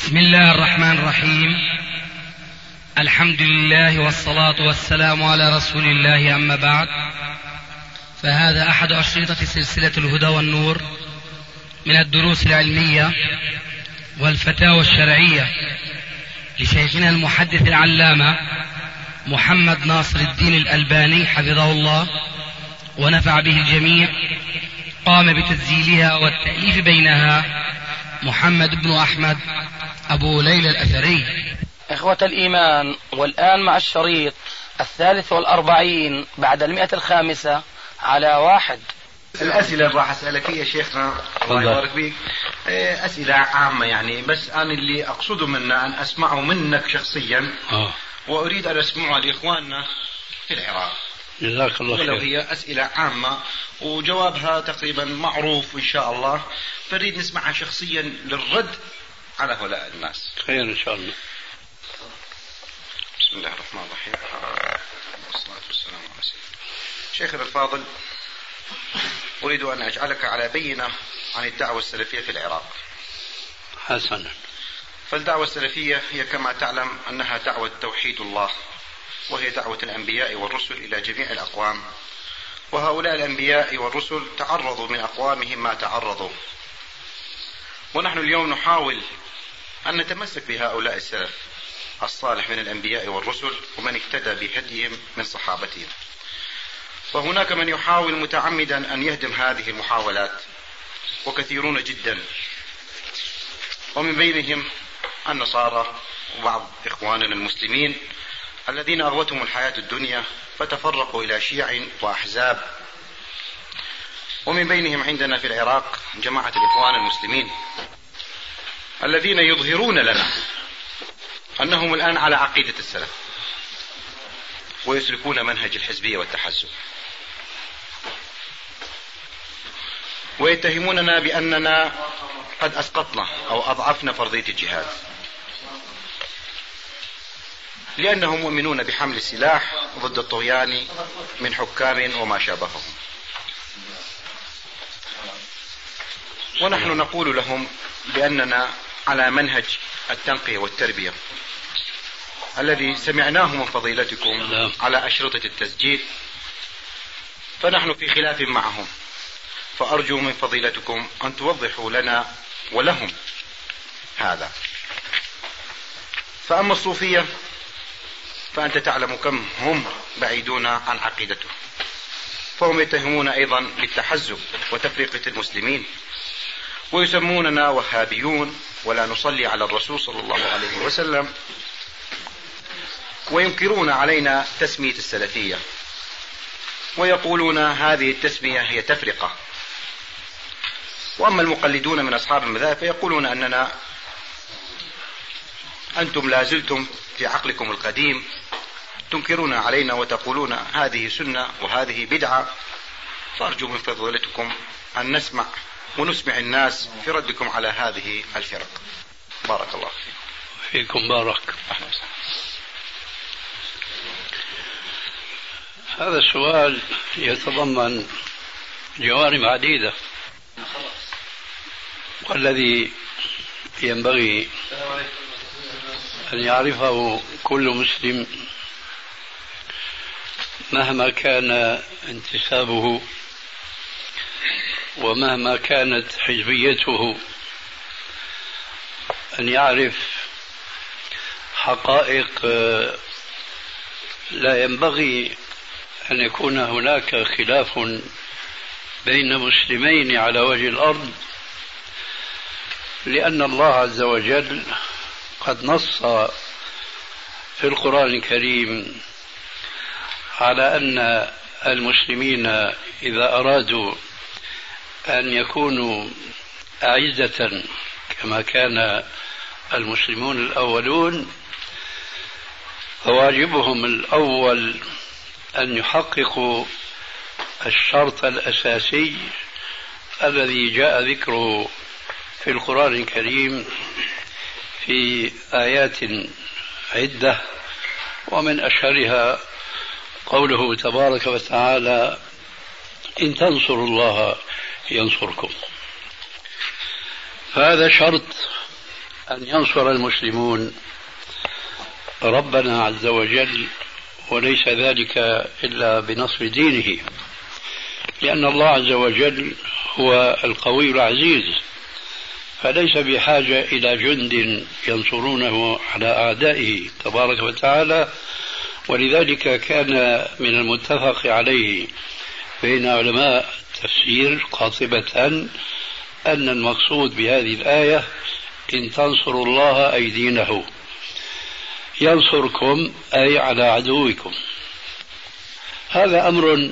بسم الله الرحمن الرحيم. الحمد لله والصلاة والسلام على رسول الله، أما بعد، فهذا أحد أشرطة سلسلة الهدى والنور من الدروس العلمية والفتاوى الشرعية لشيخنا المحدث العلامة محمد ناصر الدين الألباني حفظه الله ونفع به الجميع. قام بتسجيلها والتأليف بينها محمد بن أحمد أبو ليلى الأثري. إخوة الإيمان، والآن مع الشريط 43 بعد 105 على 1. الأسئلة اللي راح أسألك يا شيخنا الله يبارك فيك أسئلة عامة، يعني بس أنا اللي أقصده منا أن أسمعه منك شخصيا وأريد أن أسمعه لإخواننا في العراق. جزاك الله خير. ولو هي أسئلة عامة وجوابها تقريبا معروف إن شاء الله، فريد نسمعها شخصيا للرد على هؤلاء الناس. خير إن شاء الله. بسم الله الرحمن الرحيم، والصلاة والسلام على سيدنا شيخنا الفاضل. أريد أن أجعلك على بينة عن الدعوة السلفية في العراق. حسنا. فالدعوة السلفية هي كما تعلم أنها دعوة توحيد الله، وهي دعوة الأنبياء والرسل إلى جميع الأقوام، وهؤلاء الأنبياء والرسل تعرضوا من أقوامهم ما تعرضوا، ونحن اليوم نحاول أن نتمسك بهؤلاء السلف الصالح من الأنبياء والرسل ومن اهتدى بهديهم من صحابتهم. فهناك من يحاول متعمدا أن يهدم هذه المحاولات، وكثيرون جدا، ومن بينهم النصارى وبعض إخواننا المسلمين الذين أغوتهم الحياة الدنيا فتفرقوا إلى شيع وأحزاب. ومن بينهم عندنا في العراق جماعة الإخوان المسلمين الذين يظهرون لنا أنهم الآن على عقيدة السلف ويسلكون منهج الحزبية والتحزب، ويتهموننا بأننا قد أسقطنا أو أضعفنا فرضية الجهاد، لأنهم مؤمنون بحمل السلاح ضد الطغيان من حكام وما شابههم. ونحن نقول لهم بأننا على منهج التنقية والتربية الذي سمعناه من فضيلتكم على أشرطة التسجيل، فنحن في خلاف معهم، فأرجو من فضيلتكم أن توضحوا لنا ولهم هذا. فأما الصوفية فأنت تعلم كم هم بعيدون عن عقيدته، فهم يتهمون أيضا بالتحزب وتفرقة المسلمين، ويسموننا وهابيون ولا نصلي على الرسول صلى الله عليه وسلم، وينكرون علينا تسمية السلفية، ويقولون هذه التسمية هي تفرقة. وأما المقلدون من أصحاب المذاهب فيقولون أنتم لازلتم في عقلكم القديم، تنكرون علينا وتقولون هذه سنة وهذه بدعة. فأرجو من فضيلتكم أن نسمع ونسمع الناس في ردكم على هذه الفرق. بارك الله فيكم. بارك. هذا السؤال يتضمن جوانب عديدة، والذي ينبغي أن يعرفه كل مسلم مهما كان انتسابه ومهما كانت حزبيته، أن يعرف حقائق لا ينبغي أن يكون هناك خلاف بين مسلمين على وجه الأرض، لأن الله عز وجل قد نص في القرآن الكريم على أن المسلمين إذا أرادوا أن يكونوا أعزة كما كان المسلمون الأولون، فواجبهم الأول أن يحققوا الشرط الأساسي الذي جاء ذكره في القرآن الكريم في آيات عدة، ومن أشهرها قوله تبارك وتعالى: إن تنصروا الله ينصركم. فهذا شرط أن ينصر المسلمون ربنا عز وجل، وليس ذلك إلا بنصر دينه، لأن الله عز وجل هو القوي العزيز، فليس بحاجة إلى جند ينصرونه على أعدائه تبارك وتعالى. ولذلك كان من المتفق عليه بين علماء التفسير قاطبة أن المقصود بهذه الآية إن تنصروا الله أي دينه، ينصركم أي على عدوكم. هذا أمر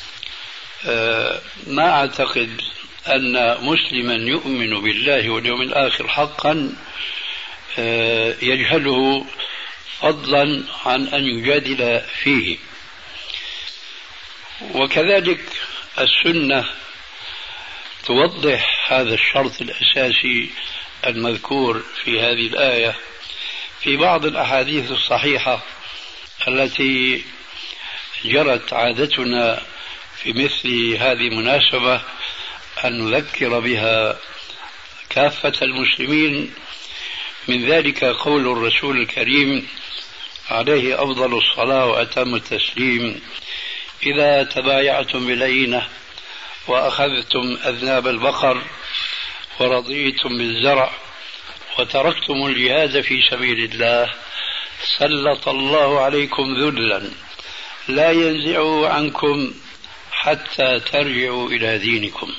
ما أعتقد أن مسلما يؤمن بالله واليوم الآخر حقا يجهله، فضلا عن أن يجادل فيه. وكذلك السنة توضح هذا الشرط الأساسي المذكور في هذه الآية في بعض الأحاديث الصحيحة التي جرت عادتنا في مثل هذه المناسبة أن نذكر بها كافة المسلمين. من ذلك قول الرسول الكريم عليه أفضل الصلاة وأتم التسليم: إذا تبايعتم بالعينة وأخذتم أذناب البقر ورضيتم بالزرع وتركتم الجهاد في سبيل الله سلط الله عليكم ذلا لا ينزعه عنكم حتى ترجعوا إلى دينكم.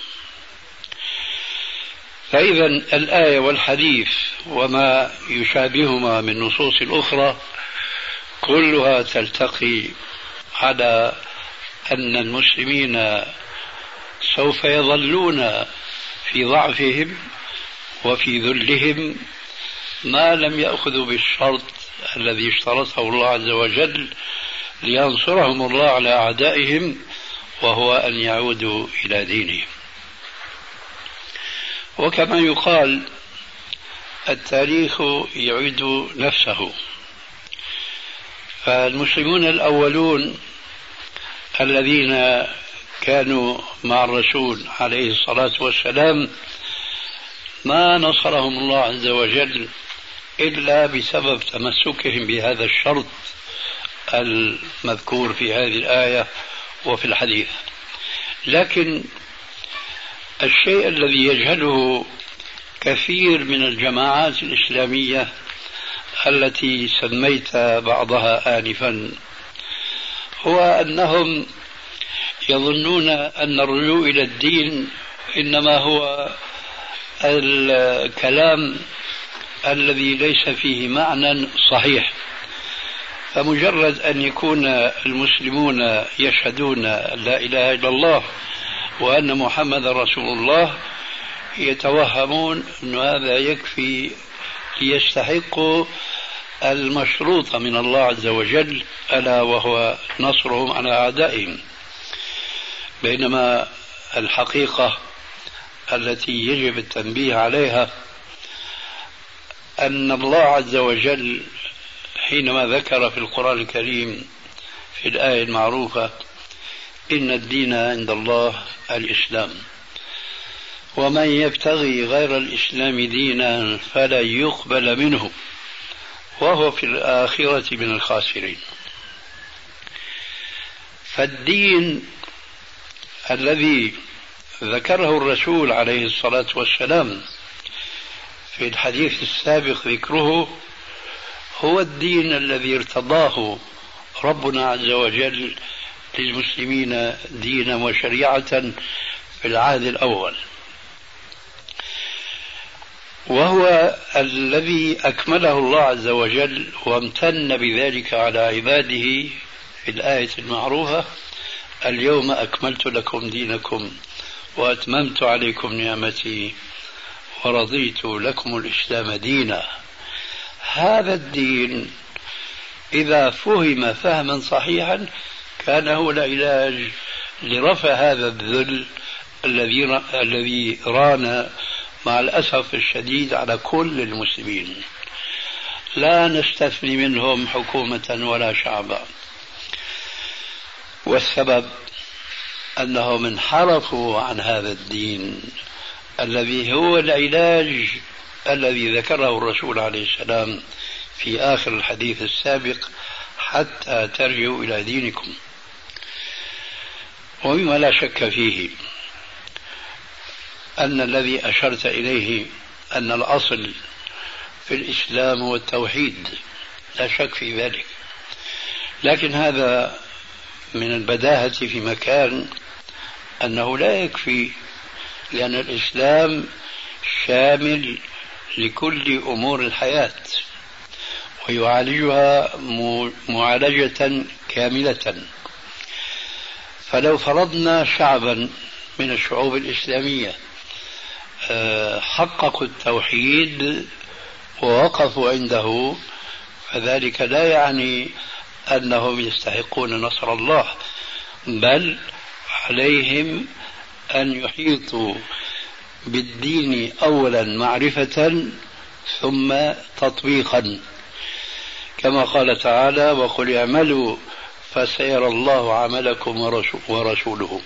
فإذا الآية والحديث وما يشابههما من نصوص أخرى كلها تلتقي على أن المسلمين سوف يظلون في ضعفهم وفي ذلهم ما لم يأخذوا بالشرط الذي اشترطه الله عز وجل لينصرهم الله على أعدائهم، وهو أن يعودوا إلى دينهم. وكما يقال التاريخ يعيد نفسه، فالمسلمون الأولون الذين كانوا مع الرسول عليه الصلاة والسلام ما نصرهم الله عز وجل إلا بسبب تمسكهم بهذا الشرط المذكور في هذه الآية وفي الحديث. لكن الشيء الذي يجهله كثير من الجماعات الإسلامية التي سميت بعضها آنفا هو أنهم يظنون أن الرجوع إلى الدين إنما هو الكلام الذي ليس فيه معنى صحيح. فمجرد أن يكون المسلمون يشهدون لا إله إلا الله وأن محمد رسول الله يتوهمون أن هذا يكفي ليستحقوا المشروط من الله عز وجل، ألا وهو نصرهم على أعدائهم. بينما الحقيقة التي يجب التنبيه عليها أن الله عز وجل حينما ذكر في القرآن الكريم في الآية المعروفة إن الدين عند الله الإسلام ومن يبتغي غير الإسلام دينا فلا يقبل منه وهو في الآخرة من الخاسرين. فالدين الذي ذكره الرسول عليه الصلاة والسلام في الحديث السابق ذكره هو الدين الذي ارتضاه ربنا عز وجل للمسلمين دينا وشريعة في العهد الأول، وهو الذي أكمله الله عز وجل وامتن بذلك على عباده في الآية المعروفة: اليوم أكملت لكم دينكم وأتممت عليكم نعمتي ورضيت لكم الإسلام دينا. هذا الدين إذا فهم فهما صحيحا كان هو العلاج لرفع هذا الذل الذي ران مع الأسف الشديد على كل المسلمين، لا نستثني منهم حكومة ولا شعبا. والسبب أنهم انحرفوا عن هذا الدين الذي هو العلاج الذي ذكره الرسول عليه السلام في آخر الحديث السابق: حتى ترجعوا إلى دينكم. ومما لا شك فيه أن الذي أشرت إليه أن الأصل في الإسلام هو التوحيد، لا شك في ذلك، لكن هذا من البداهة في مكان أنه لا يكفي، لأن الإسلام شامل لكل أمور الحياة ويعالجها معالجة كاملة. فلو فرضنا شعبا من الشعوب الإسلامية حققوا التوحيد ووقفوا عنده، فذلك لا يعني أنهم يستحقون نصر الله، بل عليهم أن يحيطوا بالدين أولا معرفة ثم تطبيقا، كما قال تعالى: وقل اعملوا فسيرى الله عملكم ورسوله.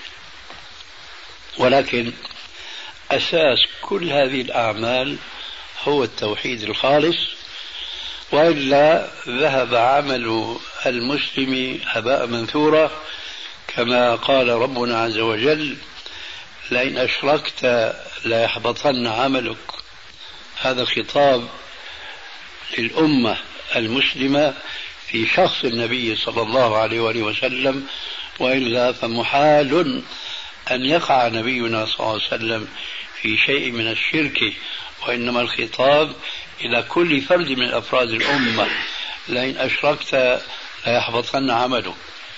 ولكن أساس كل هذه الأعمال هو التوحيد الخالص، وإلا ذهب عمل المسلم هباء منثورا، كما قال ربنا عز وجل: لئن أشركت ليحبطن عملك. هذا خطاب للأمة المسلمة في شخص النبي صلى الله عليه وآله وسلم، وإلا فمحال أن يقع نبينا صلى الله عليه وسلم في شيء من الشرك، وإنما الخطاب إلى كل فرد من أفراد الأمة: لئن أشركت ليحبطن عملك.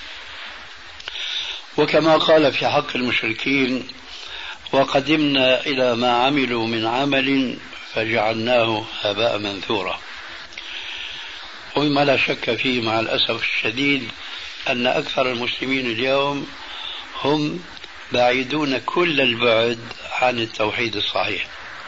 وكما قال في حق المشركين: وقدمنا إلى ما عملوا من عمل فجعلناه هباء منثورا. ومما لا شك فيه مع الأسف الشديد أن أكثر المسلمين اليوم هم بعيدون كل البعد عن التوحيد الصحيح،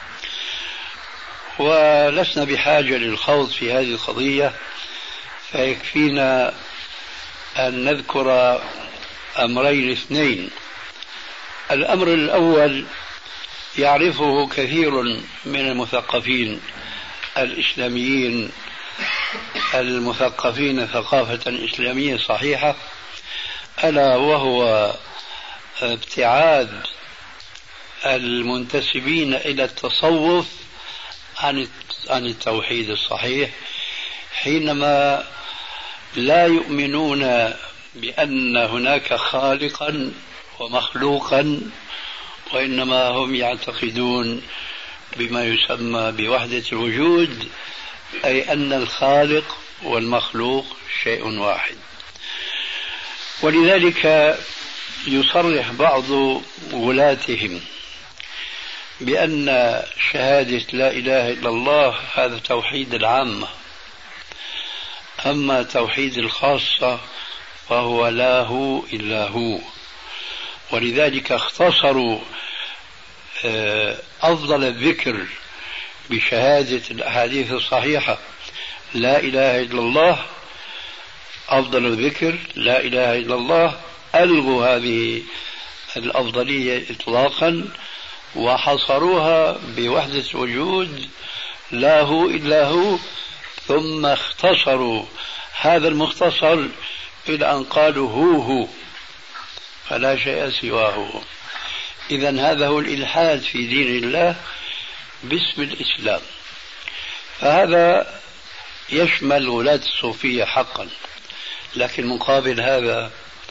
ولسنا بحاجة للخوض في هذه القضية، فيكفينا أن نذكر أمرين اثنين. الأمر الأول يعرفه كثير من المثقفين الإسلاميين المثقفين ثقافة إسلامية صحيحة، ألا وهو ابتعاد المنتسبين إلى التصوف عن التوحيد الصحيح، حينما لا يؤمنون بأن هناك خالقا ومخلوقا، وإنما هم يعتقدون بما يسمى بوحدة الوجود، أي أن الخالق والمخلوق شيء واحد. ولذلك يصرح بعض ولاتهم بأن شهادة لا إله إلا الله هذا توحيد العامة، أما توحيد الخاصة فهو لا هو إلا هو. ولذلك اختصروا أفضل الذكر بشهادة الأحاديث الصحيحة لا إله إلا الله، أفضل الذكر لا إله إلا الله، ألغوا هذه الأفضلية إطلاقا وحصروها بوحدة وجود لا هو إلا هو، ثم اختصروا هذا المختصر إلى أن قالوا هو فلا شيء سواه. إذن هذا هو الإلحاد في دين الله باسم الإسلام. فهذا يشمل ولاة الصوفية حقا، لكن مقابل هذا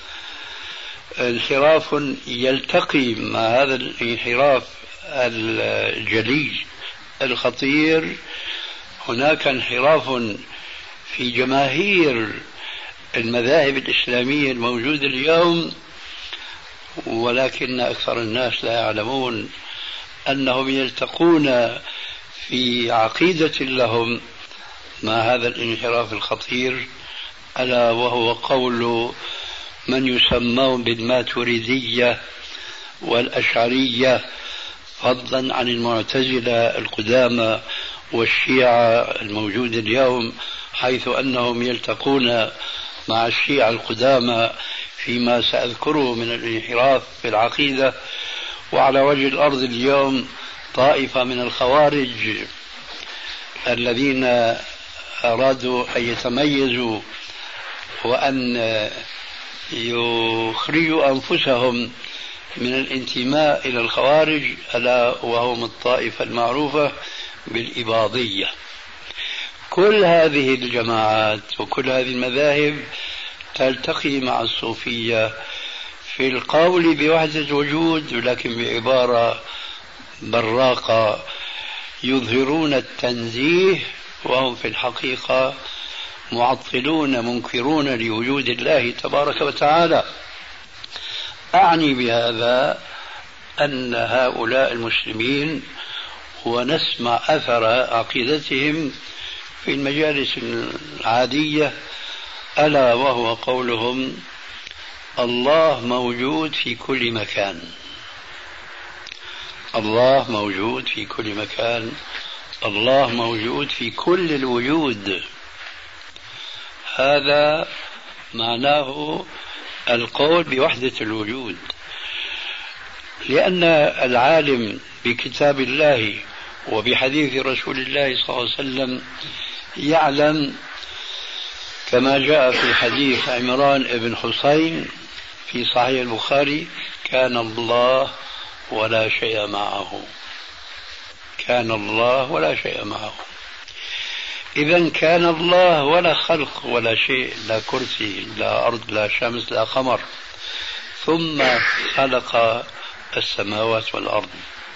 انحراف يلتقي مع هذا الانحراف الجلي الخطير. هناك انحراف في جماهير المذاهب الإسلامية الموجودة اليوم، ولكن أكثر الناس لا يعلمون أنهم يلتقون في عقيدة لهم مع هذا الانحراف الخطير، ألا وهو قول من يسمون بالماتريدية والأشعرية، فضلا عن المعتزلة القدامى والشيعة الموجود اليوم، حيث أنهم يلتقون مع الشيعة القدامى فيما سأذكره من الانحراف في العقيدة. وعلى وجه الأرض اليوم طائفة من الخوارج الذين أرادوا أن يتميزوا وأن يخرجوا أنفسهم من الانتماء إلى الخوارج، ألا وهم الطائفة المعروفة بالإباضية. كل هذه الجماعات وكل هذه المذاهب تلتقي مع الصوفية في القول بوحدة الوجود، لكن بعبارة براقة، يظهرون التنزيه وهم في الحقيقة معطلون منكرون لوجود الله تبارك وتعالى. أعني بهذا أن هؤلاء المسلمين ونسمع أثر عقيدتهم في المجالس العادية، ألا وهو قولهم الله موجود في كل مكان، الله موجود في كل مكان، الله موجود في كل الوجود. هذا معناه القول بوحدة الوجود، لأن العالم بكتاب الله وبحديث رسول الله صلى الله عليه وسلم يعلم كما جاء في حديث عمران بن حسين في صحيح البخاري: كان الله ولا شيء معه، كان الله ولا شيء معه. إذا كان الله ولا خلق ولا شيء، لا كرسي لا أرض لا شمس لا قمر، ثم خلق السماوات والأرض.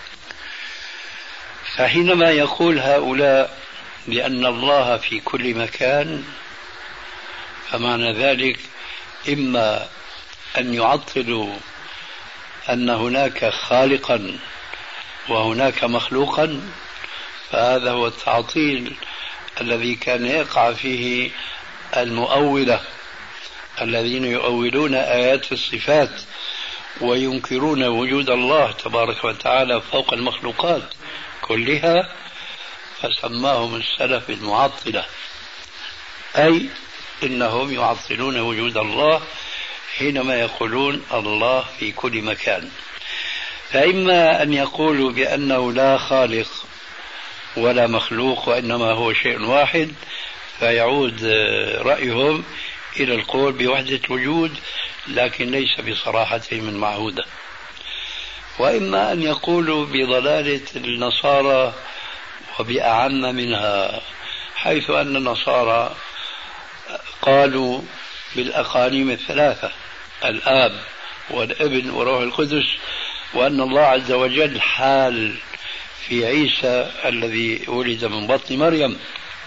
فحينما يقول هؤلاء بأن الله في كل مكان، فمعنى ذلك إما أن يعطلوا أن هناك خالقا وهناك مخلوقا، فهذا هو التعطيل الذي كان يقع فيه المؤولة الذين يؤولون آيات الصفات وينكرون وجود الله تبارك وتعالى فوق المخلوقات كلها، فسماهم السلف المعطلة، أي إنهم يعطلون وجود الله حينما يقولون الله في كل مكان. فإما أن يقولوا بأنه لا خالق ولا مخلوق وإنما هو شيء واحد، فيعود رأيهم إلى القول بوحدة الوجود، لكن ليس بصراحتهم المعهودة. وإما أن يقولوا بضلالة النصارى وبأعم منها، حيث أن النصارى قالوا بالأقانيم الثلاثة: الآب والابن وروح القدس، وأن الله عز وجل حال في عيسى الذي ولد من بطن مريم.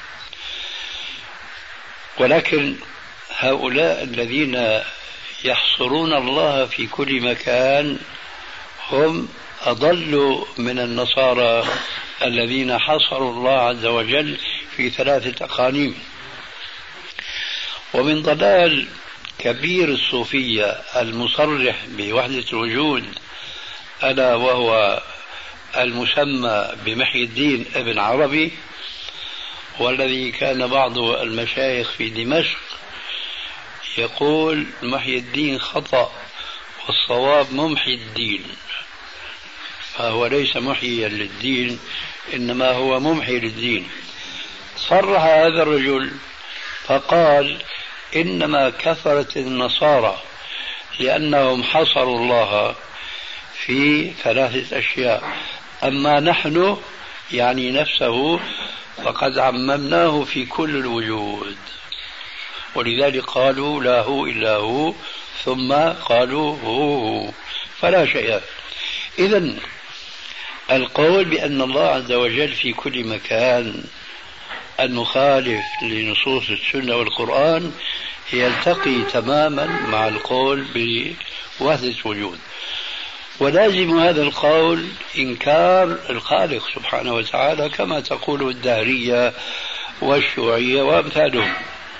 ولكن هؤلاء الذين يحصرون الله في كل مكان هم أضل من النصارى الذين حصروا الله عز وجل في ثلاثة أقانيم. ومن ضلال كبير الصوفية المصرح بوحدة الوجود، ألا وهو المسمى بمحي الدين ابن عربي، والذي كان بعض المشايخ في دمشق يقول محي الدين خطأ والصواب ممحي الدين، فهو ليس محيا للدين إنما هو ممحي للدين. صرح هذا الرجل فقال: إنما كثرت النصارى لأنهم حصروا الله في ثلاثة أشياء، أما نحن يعني نفسه فقد عممناه في كل الوجود، ولذلك قالوا لا هو إلا هو، ثم قالوا هو فلا شيء. إذن القول بأن الله عز وجل في كل مكان المخالف لنصوص السنة والقرآن يلتقي تماما مع القول بوحدة الوجود، ولازم هذا القول إنكار الخالق سبحانه وتعالى كما تقول الدهرية والشيوعية وأمثالهم.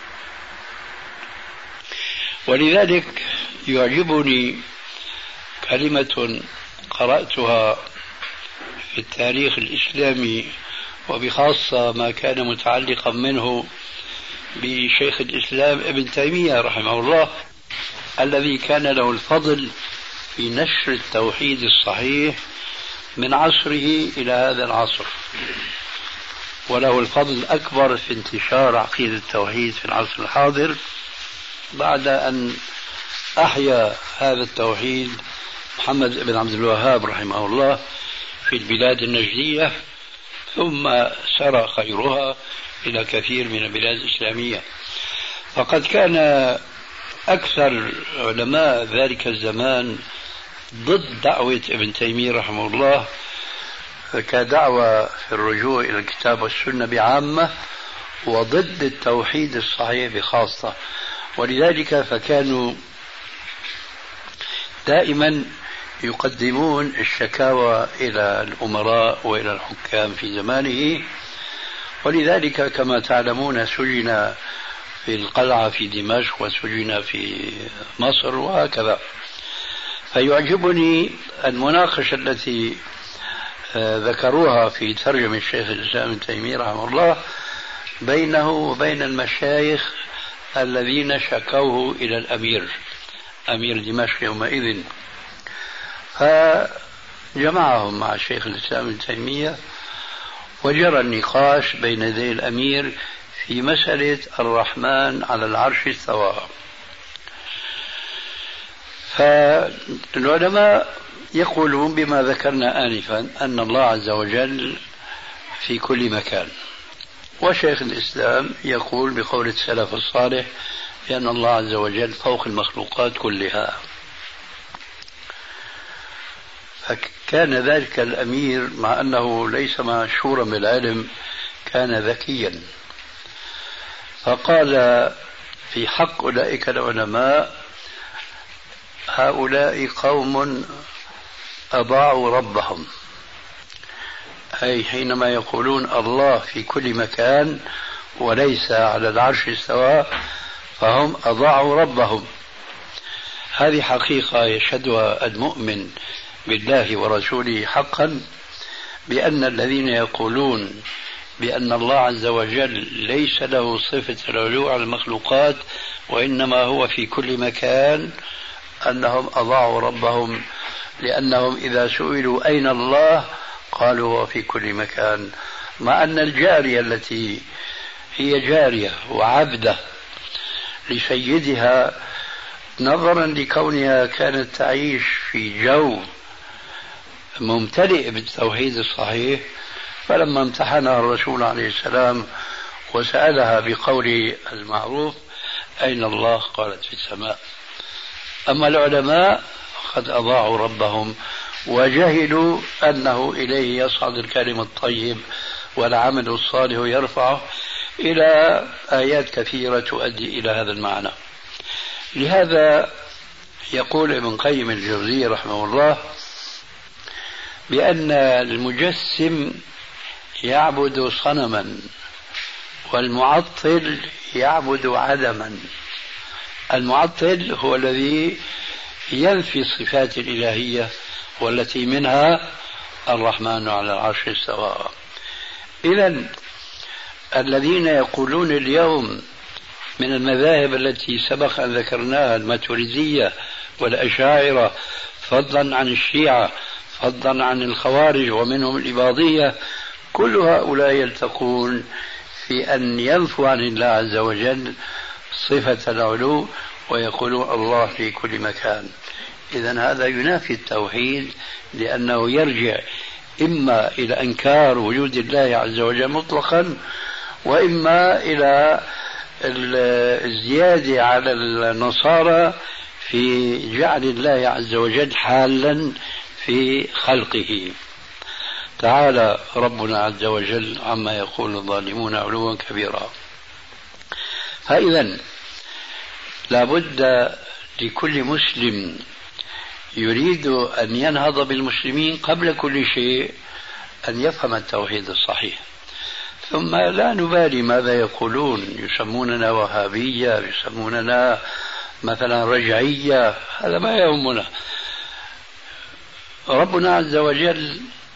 ولذلك يعجبني كلمة قرأتها في التاريخ الإسلامي، وبخاصة ما كان متعلقا منه بشيخ الإسلام ابن تيمية رحمه الله، الذي كان له الفضل في نشر التوحيد الصحيح من عصره إلى هذا العصر. وله الفضل الأكبر في انتشار عقيدة التوحيد في العصر الحاضر، بعد أن أحيا هذا التوحيد محمد بن عبد الوهاب رحمه الله في البلاد النجدية، ثم سرى خيرها إلى كثير من البلاد الإسلامية. فقد كان أكثر علماء ذلك الزمان ضد دعوة ابن تيمية رحمه الله كدعوة في الرجوع إلى الكتاب والسنة بعامة، وضد التوحيد الصحيح بخاصة. ولذلك فكانوا دائما يقدمون الشكاوى إلى الأمراء وإلى الحكام في زمانه. ولذلك كما تعلمون سجن في القلعة في دمشق وسجن في مصر وهكذا. فيعجبني المناقشة التي ذكروها في ترجمة الشيخ الإسلام ابن تيمية رحمه الله بينه وبين المشايخ الذين شكوه إلى الأمير، أمير دمشق يومئذ، فجمعهم مع الشيخ الإسلام ابن تيمية وجرى النقاش بين يدي الأمير في مسألة الرحمن على العرش استوى. فالعلماء يقولون بما ذكرنا آنفا أن الله عز وجل في كل مكان، وشيخ الإسلام يقول بقول السلف الصالح بأن الله عز وجل فوق المخلوقات كلها. فكان ذلك الأمير مع أنه ليس مشهورا بالعلم كان ذكيا، فقال في حق أولئك العلماء: هؤلاء قوم أضاعوا ربهم، أي حينما يقولون الله في كل مكان وليس على العرش استوى فهم أضاعوا ربهم. هذه حقيقة يشهدها المؤمن بالله ورسوله حقا، بأن الذين يقولون بأن الله عز وجل ليس له صفة العلو على المخلوقات وإنما هو في كل مكان أنهم أضاعوا ربهم، لأنهم إذا سئلوا أين الله قالوا هو في كل مكان، مع أن الجارية التي هي جارية وعبدة لسيدها نظرا لكونها كانت تعيش في جو ممتلئ بالتوحيد الصحيح، فلما امتحنها الرسول عليه السلام وسألها بقول المعروف أين الله قالت في السماء. أما العلماء قد أضاعوا ربهم وجهلوا أنه إليه يصعد الكلم الطيب والعمل الصالح يرفعه، إلى آيات كثيرة تؤدي إلى هذا المعنى. لهذا يقول ابن قيم الجوزية رحمه الله بأن المجسم يعبد صنما والمعطل يعبد عدما. المعطل هو الذي ينفي الصفات الإلهية والتي منها الرحمن على العرش استوى. إذن الذين يقولون اليوم من المذاهب التي سبق أن ذكرناها، الماتريدية والأشاعرة، فضلا عن الشيعة، فضلا عن الخوارج ومنهم الإباضية، كل هؤلاء يلتقون في أن ينفوا عن الله عز وجل صفة العلو ويقولون الله في كل مكان. إذن هذا ينافي التوحيد، لأنه يرجع إما إلى إنكار وجود الله عز وجل مطلقا، وإما إلى الزيادة على النصارى في جعل الله عز وجل حالا في خلقه. تعالى ربنا عز وجل عما يقول الظالمون علوا كبيرا. فإذا لابد لكل مسلم يريد أن ينهض بالمسلمين قبل كل شيء أن يفهم التوحيد الصحيح، ثم لا نبالي ماذا يقولون، يسموننا وهابية، يسموننا مثلا رجعية، هذا ما يهمنا. ربنا عز وجل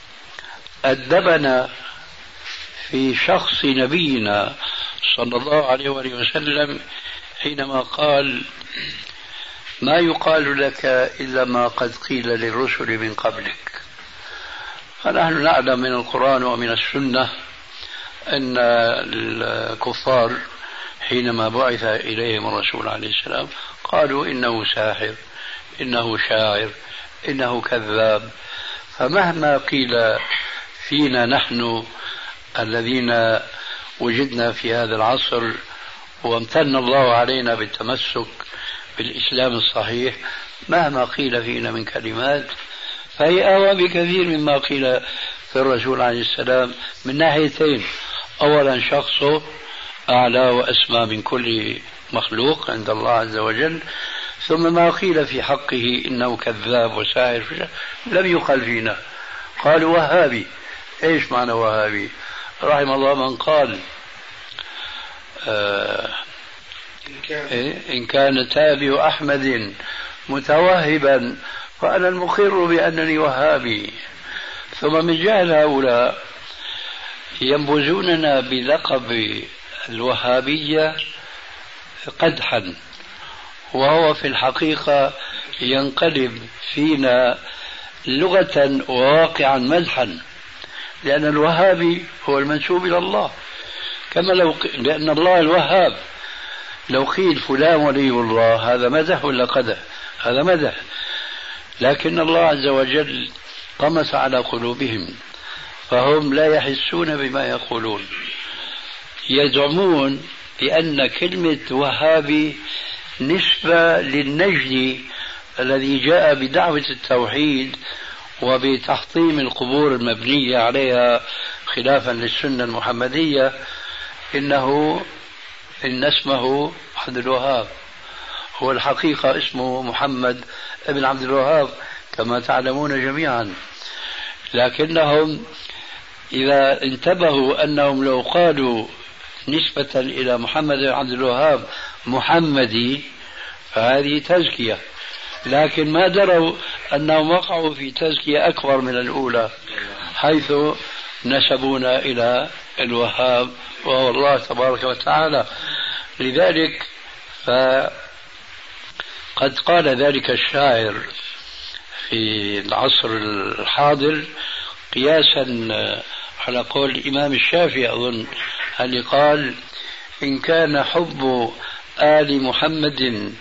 أدبنا في شخص نبينا صلى الله عليه وسلم حينما قال: ما يقال لك إلا ما قد قيل للرسل من قبلك. فنحن نعلم من القرآن ومن السنة أن الكفار حينما بعث إليهم الرسول عليه السلام قالوا إنه ساحر، إنه شاعر، إنه كذاب. فمهما قيل فينا نحن الذين وجدنا في هذا العصر وامتن الله علينا بالتمسك بالإسلام الصحيح، مهما قيل فينا من كلمات فهي أهوى بكثير مما قيل في الرسول عليه السلام من ناحيتين: أولا شخصه أعلى وأسمى من كل مخلوق عند الله عز وجل، ثم ما قيل في حقه إنه كذاب وساحر لم يقل فينا. قالوا وهابي. إيش معنى وهابي؟ رحم الله من قال إن كان تابع أحمد متوهبا فأنا المقر بأنني وهابي. ثم من جهل هؤلاء ينبذوننا بلقب الوهابية قدحا، وهو في الحقيقة ينقلب فينا لغة وواقعا مدحا، لأن الوهابي هو المنسوب إلى الله، كما لأن الله الوهاب. لو قيل فلان ولي الله هذا مدح ولا قدح؟ هذا مدح. لكن الله عز وجل طمس على قلوبهم فهم لا يحسون بما يقولون. يزعمون بأن كلمة وهابي نسبة للنجدي الذي جاء بدعوة التوحيد وبتحطيم القبور المبنية عليها خلافا للسنة المحمدية، إن اسمه عبد الوهاب، هو الحقيقة اسمه محمد ابن عبد الوهاب كما تعلمون جميعا. لكنهم إذا انتبهوا أنهم لو قالوا نسبة إلى محمد بن عبد الوهاب محمدي فهذه تزكية، لكن ما دروا أنهم وقعوا في تزكية أكبر من الأولى، حيث نسبونا إلى الوهاب وهو الله تبارك وتعالى. لذلك فقد قال ذلك الشاعر في العصر الحاضر قياسا على قول الإمام الشافعي أظن، اللي قال: إن كان حب آل محمد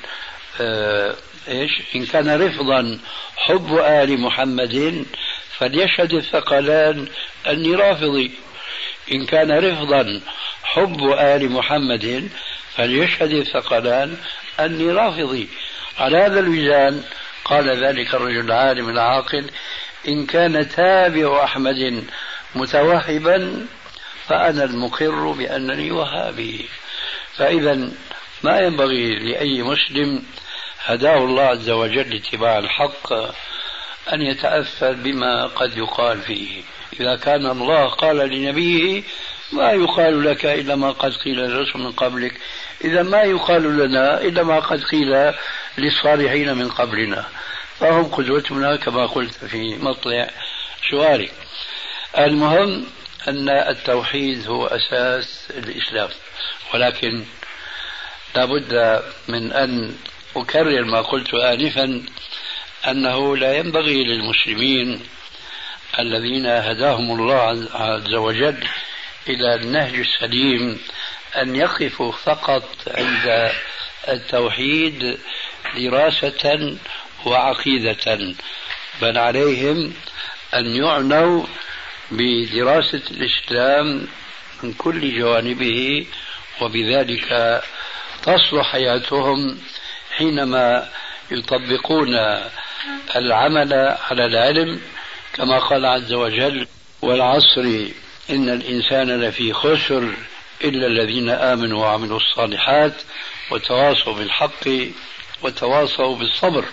إن كان رفضا حب آل محمد فليشهد الثقلان أني رافضي. إن كان رفضا حب آل محمد فليشهد الثقلان أني رافضي. على هذا الوزان قال ذلك الرجل العالم العاقل: إن كان تابع أحمد متوهبا فأنا المقر بأنني وهابي. فإذا ما ينبغي لأي مسلم هداه الله عز وجل لاتباع الحق أن يتأثر بما قد يقال فيه. إذا كان الله قال لنبيه: ما يقال لك إلا ما قد قيل للرسل من قبلك، إذا ما يقال لنا إلا ما قد قيل للصالحين من قبلنا، فهم قدوتنا كما قلت في مطلع سؤالك. المهم أن التوحيد هو أساس الإسلام، ولكن لابد من أن أكرر ما قلت آنفا، أنه لا ينبغي للمسلمين الذين هداهم الله عز وجل إلى النهج السليم أن يقفوا فقط عند التوحيد دراسة وعقيدة، بل عليهم أن يعنوا بدراسة الإسلام من كل جوانبه، وبذلك تصلح حياتهم حينما يطبقون العمل على العلم، كما قال عز وجل: والعصر إن الإنسان لفي خسر إلا الذين آمنوا وعملوا الصالحات وتواصوا بالحق وتواصوا بالصبر.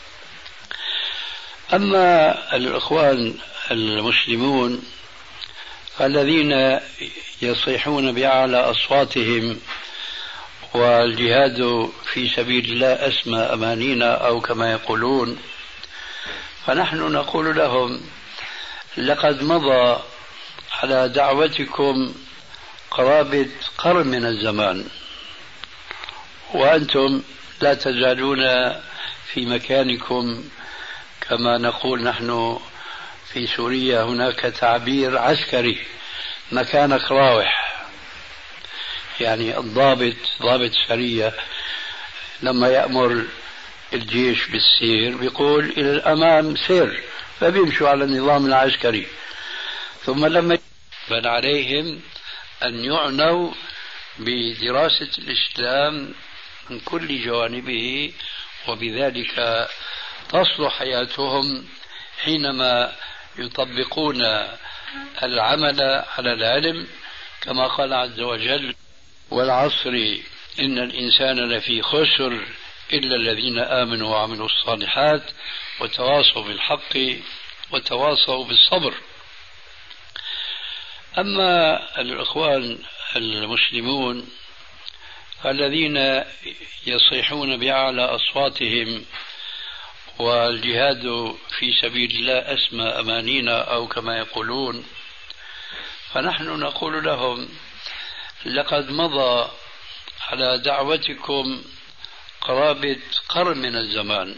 أما الإخوان المسلمون الذين يصيحون بأعلى أصواتهم والجهاد في سبيل الله أسمى أمانينا أو كما يقولون، فنحن نقول لهم: لقد مضى على دعوتكم قرابة قرن من الزمان، وأنتم لا تزالون في مكانكم. كما نقول نحن في سوريا هناك تعبير عسكري مكانك راوح. يعني الضابط، ضابط سرية، لما يأمر الجيش بالسير بيقول إلى الأمام سير، فبيمشوا على النظام العسكري. ثم لما بل عليهم أن يعنوا بدراسة الإسلام من كل جوانبه، وبذلك تصلح حياتهم حينما يطبقون العمل على العلم، كما قال عز وجل: والعصر إن الإنسان لفي خسر إلا الذين آمنوا وعملوا الصالحات وتواصوا بالحق وتواصوا بالصبر. أما الإخوان المسلمون الذين يصيحون بأعلى أصواتهم والجهاد في سبيل الله أسمى أمانينا أو كما يقولون، فنحن نقول لهم: لقد مضى على دعوتكم قرابة قرن من الزمان،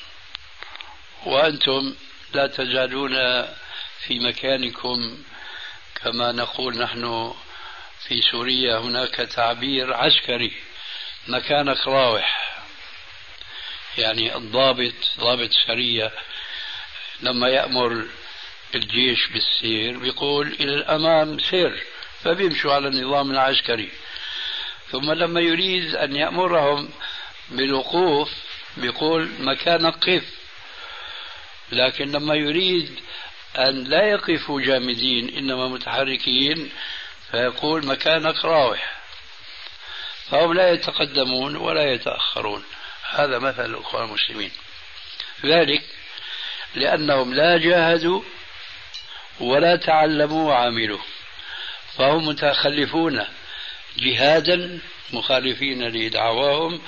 وأنتم لا تزالون في مكانكم. كما نقول نحن في سوريا هناك تعبير عسكري: مكانك راوح. يعني الضابط، ضابط سرية، لما يأمر الجيش بالسير بيقول إلى الأمام سير، فبيمشوا على النظام العسكري. ثم لما يريد أن يأمرهم بالوقوف بيقول مكانك قف. لكن لما يريد أن لا يقفوا جامدين إنما متحركين فيقول مكانك راوح. فهم لا يتقدمون ولا يتأخرون. هذا مثل الأخوان المسلمين، ذلك لأنهم لا جاهدوا ولا تعلموا وعملوا، فهم متخلفون جهادا مخالفين لدعواهم،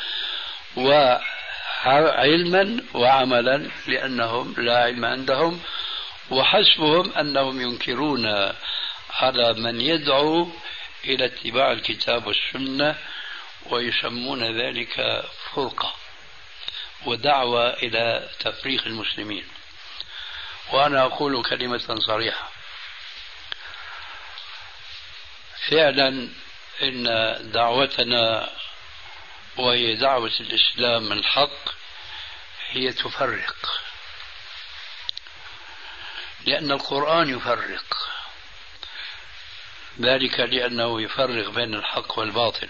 وعلما وعملا لأنهم لا علم عندهم، وحسبهم أنهم ينكرون على من يدعو إلى اتباع الكتاب والسنة، ويسمون ذلك فرقة ودعوة إلى تفريق المسلمين. وأنا أقول كلمة صريحة: فعلا إن دعوتنا وهي دعوة الإسلام الحق هي تفرق، لأن القرآن يفرق، ذلك لأنه يفرق بين الحق والباطل،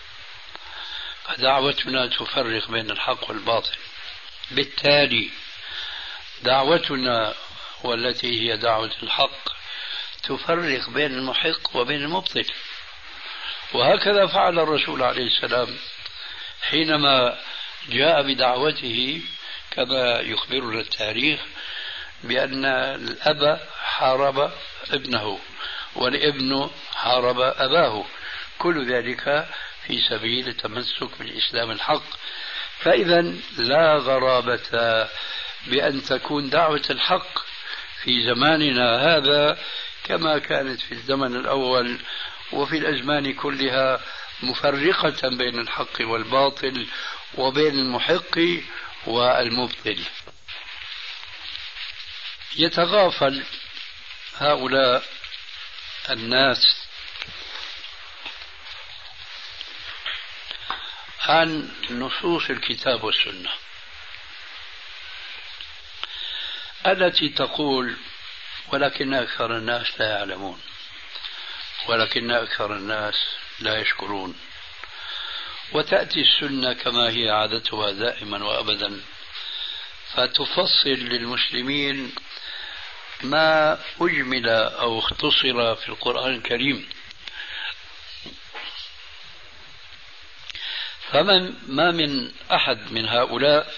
فدعوتنا تفرق بين الحق والباطل. بالتالي دعوتنا والتي هي دعوة الحق تفرق بين المحق وبين المبطل. وهكذا فعل الرسول عليه السلام حينما جاء بدعوته، كما يخبرنا التاريخ بأن الأب حارب ابنه والابن حارب أباه، كل ذلك في سبيل التمسك بالإسلام الحق. فإذا لا غرابة بأن تكون دعوة الحق في زماننا هذا كما كانت في الزمن الأول وفي الأزمان كلها مفرقة بين الحق والباطل وبين المحق والمبطل. يتغافل هؤلاء الناس عن نصوص الكتاب والسنة التي تقول: ولكن أكثر الناس لا يعلمون، ولكن أكثر الناس لا يشكرون. وتأتي السنة كما هي عادتها دائما وأبدا، فتفصل للمسلمين ما أجمل أو اختصر في القرآن الكريم. ما من أحد من هؤلاء،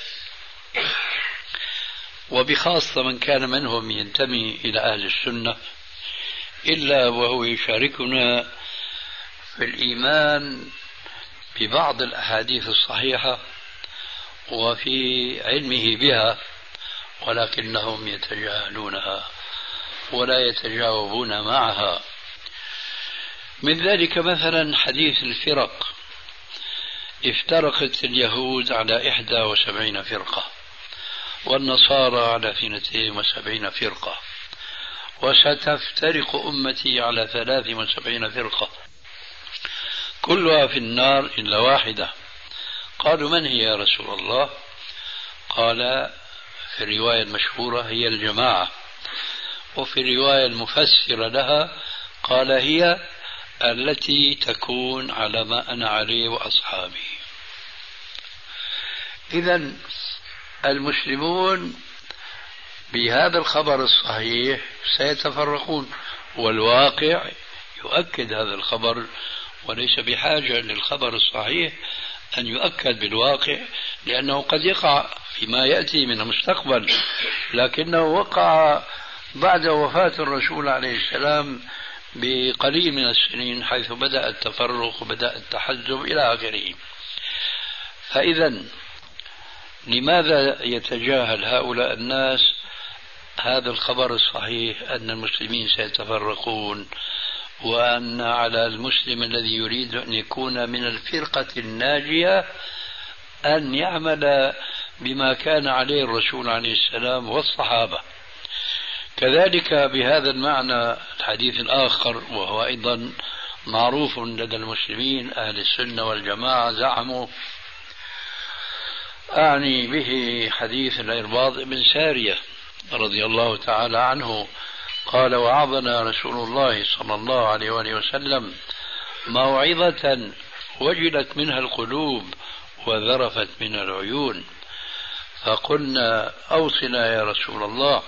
وبخاصة من كان منهم ينتمي إلى أهل السنة، إلا وهو يشاركنا في الإيمان ببعض الأحاديث الصحيحة وفي علمه بها، ولكنهم يتجاهلونها ولا يتجاوبون معها. من ذلك مثلا حديث الفرق: افترقت اليهود على 71 فرقة، والنصارى على 72 فرقة، وستفترق أمتي على 73 فرقة كلها في النار إلا واحدة. قالوا من هي يا رسول الله؟ قال في الرواية المشهورة هي الجماعة، وفي الرواية المفسرة لها قال هي التي تكون على ما أنا عليه وأصحابي. إذن المسلمون بهذا الخبر الصحيح سيتفرقون، والواقع يؤكد هذا الخبر، وليس بحاجة للخبر الصحيح أن يؤكد بالواقع، لأنه قد يقع فيما يأتي من المستقبل، لكنه وقع بعد وفاة الرسول عليه السلام بقليل من السنين، حيث بدأ التفرق وبدأ التحزب إلى آخره. فإذا لماذا يتجاهل هؤلاء الناس هذا الخبر الصحيح أن المسلمين سيتفرقون، وأن على المسلم الذي يريد أن يكون من الفرقة الناجية أن يعمل بما كان عليه الرسول عليه السلام والصحابة. كذلك بهذا المعنى الحديث الآخر، وهو أيضا معروف لدى المسلمين أهل السنة والجماعة، زعموا، أعني به حديث العرباض بن سارية رضي الله تعالى عنه، قال: وعظنا رسول الله صلى الله عليه وآله وسلم موعظة وجلت منها القلوب وذرفت منها العيون، فقلنا: أوصنا يا رسول الله.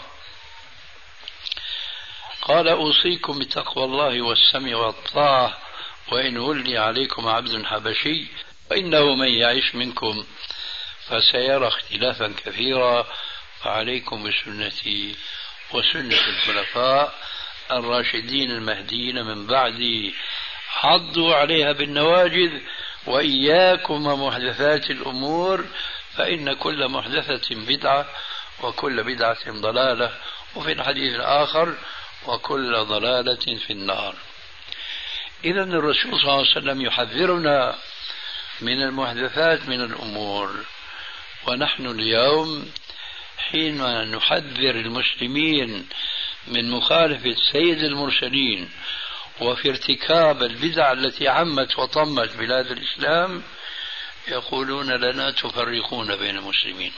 قال: أوصيكم بتقوى الله والسمع والطاعة، وإن ولي عليكم عبد حبشي فإنه من يعيش منكم فسيرى اختلافا كثيرا، فعليكم بسنتي وسنة الخلفاء الراشدين المهديين من بعدي، عضوا عليها بالنواجذ، وإياكم ومحدثات الأمور، فإن كل محدثة بدعة وكل بدعة ضلالة، وفي الحديث الآخر: وكل ضلالة في النار. إذن الرسول صلى الله عليه وسلم يحذرنا من المحدثات من الأمور، ونحن اليوم حين نحذر المسلمين من مخالفة سيد المرسلين وفي ارتكاب البدع التي عمت وطمت بلاد الإسلام، يقولون لنا تفرقون بين المسلمين.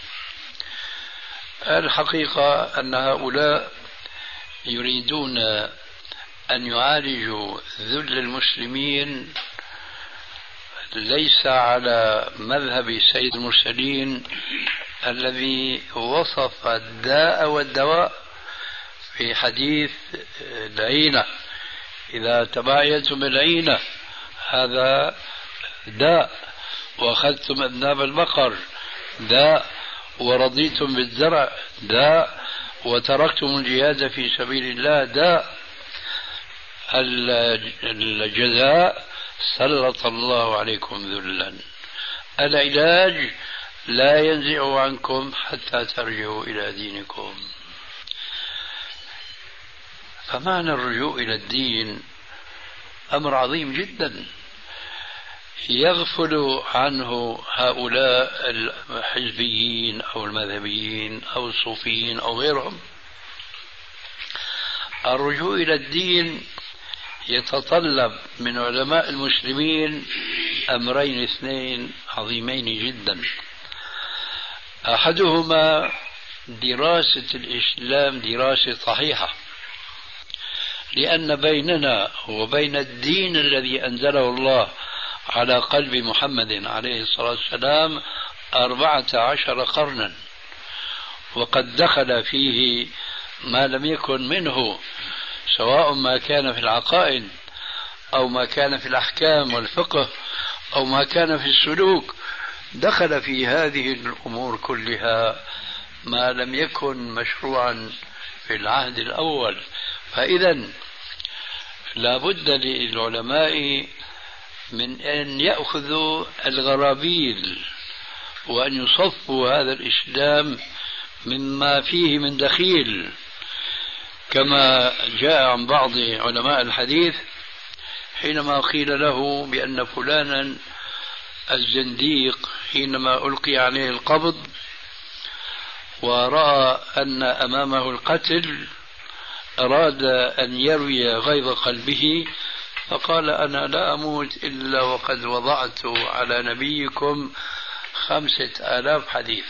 الحقيقة أن هؤلاء يريدون أن يعالجوا ذل المسلمين ليس على مذهب سيد المرسلين الذي وصف الداء والدواء في حديث العينة: إذا تبايعتم العينة هذا داء، وأخذتم أذناب البقر داء، ورضيتم بالزرع داء، وتركتم الجهاد في سبيل الله داء. الجزاء: سلط الله عليكم ذلا. العلاج: لا ينزع عنكم حتى ترجعوا إلى دينكم. فمعنى الرجوع إلى الدين أمر عظيم جدا يغفل عنه هؤلاء الحزبيين أو المذهبيين أو الصوفيين أو غيرهم. الرجوع إلى الدين يتطلب من علماء المسلمين أمرين اثنين عظيمين جدا: أحدهما دراسة الإسلام دراسة صحيحة، لأن بيننا وبين الدين الذي أنزله الله على قلب محمد عليه الصلاة والسلام 14 قرنا، وقد دخل فيه ما لم يكن منه، سواء ما كان في العقائد أو ما كان في الأحكام والفقه أو ما كان في السلوك. دخل في هذه الأمور كلها ما لم يكن مشروعا في العهد الأول. فإذا لا بد للعلماء من أن يأخذوا الغرابيل وأن يصفوا هذا الإسلام مما فيه من دخيل، كما جاء عن بعض علماء الحديث حينما قيل له بأن فلانا الزنديق حينما ألقي عليه القبض ورأى أن أمامه القتل أراد أن يروي غيظ قلبه فقال أنا لا أموت إلا وقد وضعت على نبيكم 5000 حديث.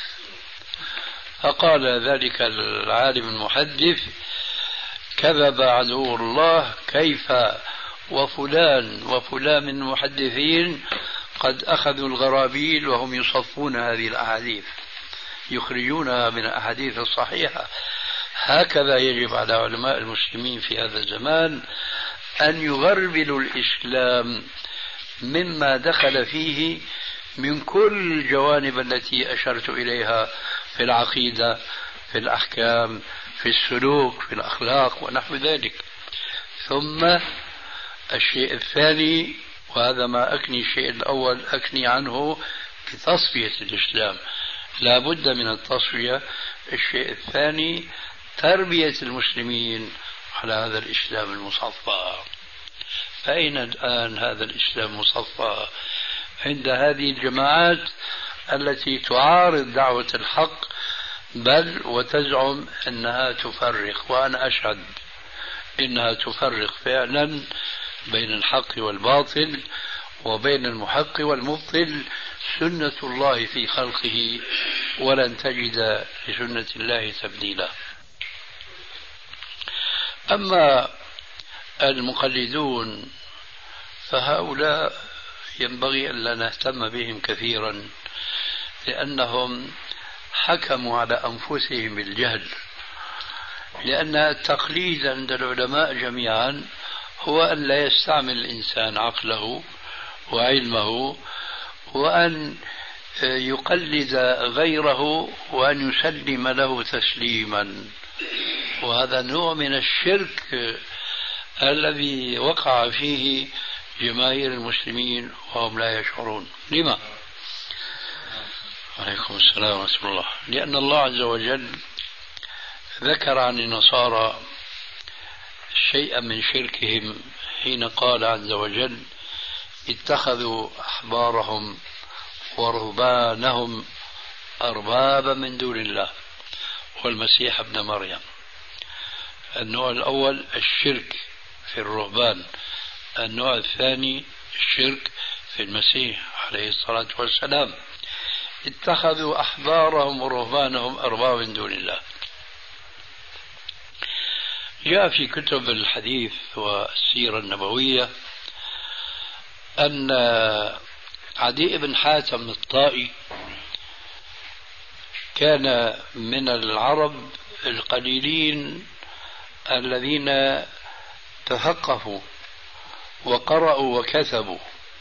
فقال ذلك العالم المحدث كذب عدو الله، كيف وفلان وفلان من المحدثين قد أخذوا الغرابيل وهم يصفون هذه الأحاديث يخرجونها من الأحاديث الصحيحة. هكذا يجب على علماء المسلمين في هذا الزمان أن يغربلوا الإسلام مما دخل فيه من كل الجوانب التي أشرت إليها في العقيدة، في الأحكام، في السلوك، في الأخلاق ونحو ذلك. ثم الشيء الثاني، وهذا ما أكني الشيء الأول أكني عنه بتصفية الإسلام، لا بد من التصفية. الشيء الثاني تربية المسلمين على هذا الإسلام المصفى. فأين الآن هذا الإسلام المصفى عند هذه الجماعات التي تعارض دعوة الحق بل وتزعم أنها تفرق؟ وأنا أشهد إنها تفرق فعلا بين الحق والباطل وبين المحق والمبطل. سنة الله في خلقه ولن تجد لسنة الله تبديلا. أما المقلدون فهؤلاء ينبغي أن لا نهتم بهم كثيرا، لأنهم حكموا على أنفسهم بالجهل. لأن التقليد عند العلماء جميعا هو أن لا يستعمل الإنسان عقله وعلمه، وأن يقلد غيره وأن يسلم له تسليما. وهذا نوع من الشرك الذي وقع فيه جماهير المسلمين وهم لا يشعرون. لما؟ عليكم السلام ورحمة الله. لأن الله عز وجل ذكر عن النصارى شيئا من شركهم حين قال عز وجل اتخذوا أحبارهم ورهبانهم أربابا من دون الله والمسيح ابن مريم. النوع الأول الشرك في الرهبان، النوع الثاني الشرك في المسيح عليه الصلاة والسلام. اتخذوا أحبارهم ورهبانهم أربابا من دون الله. جاء في كتب الحديث والسيرة النبوية أن عدي بن حاتم الطائي كان من العرب القليلين الذين تثقفوا وقرأوا وكتبوا،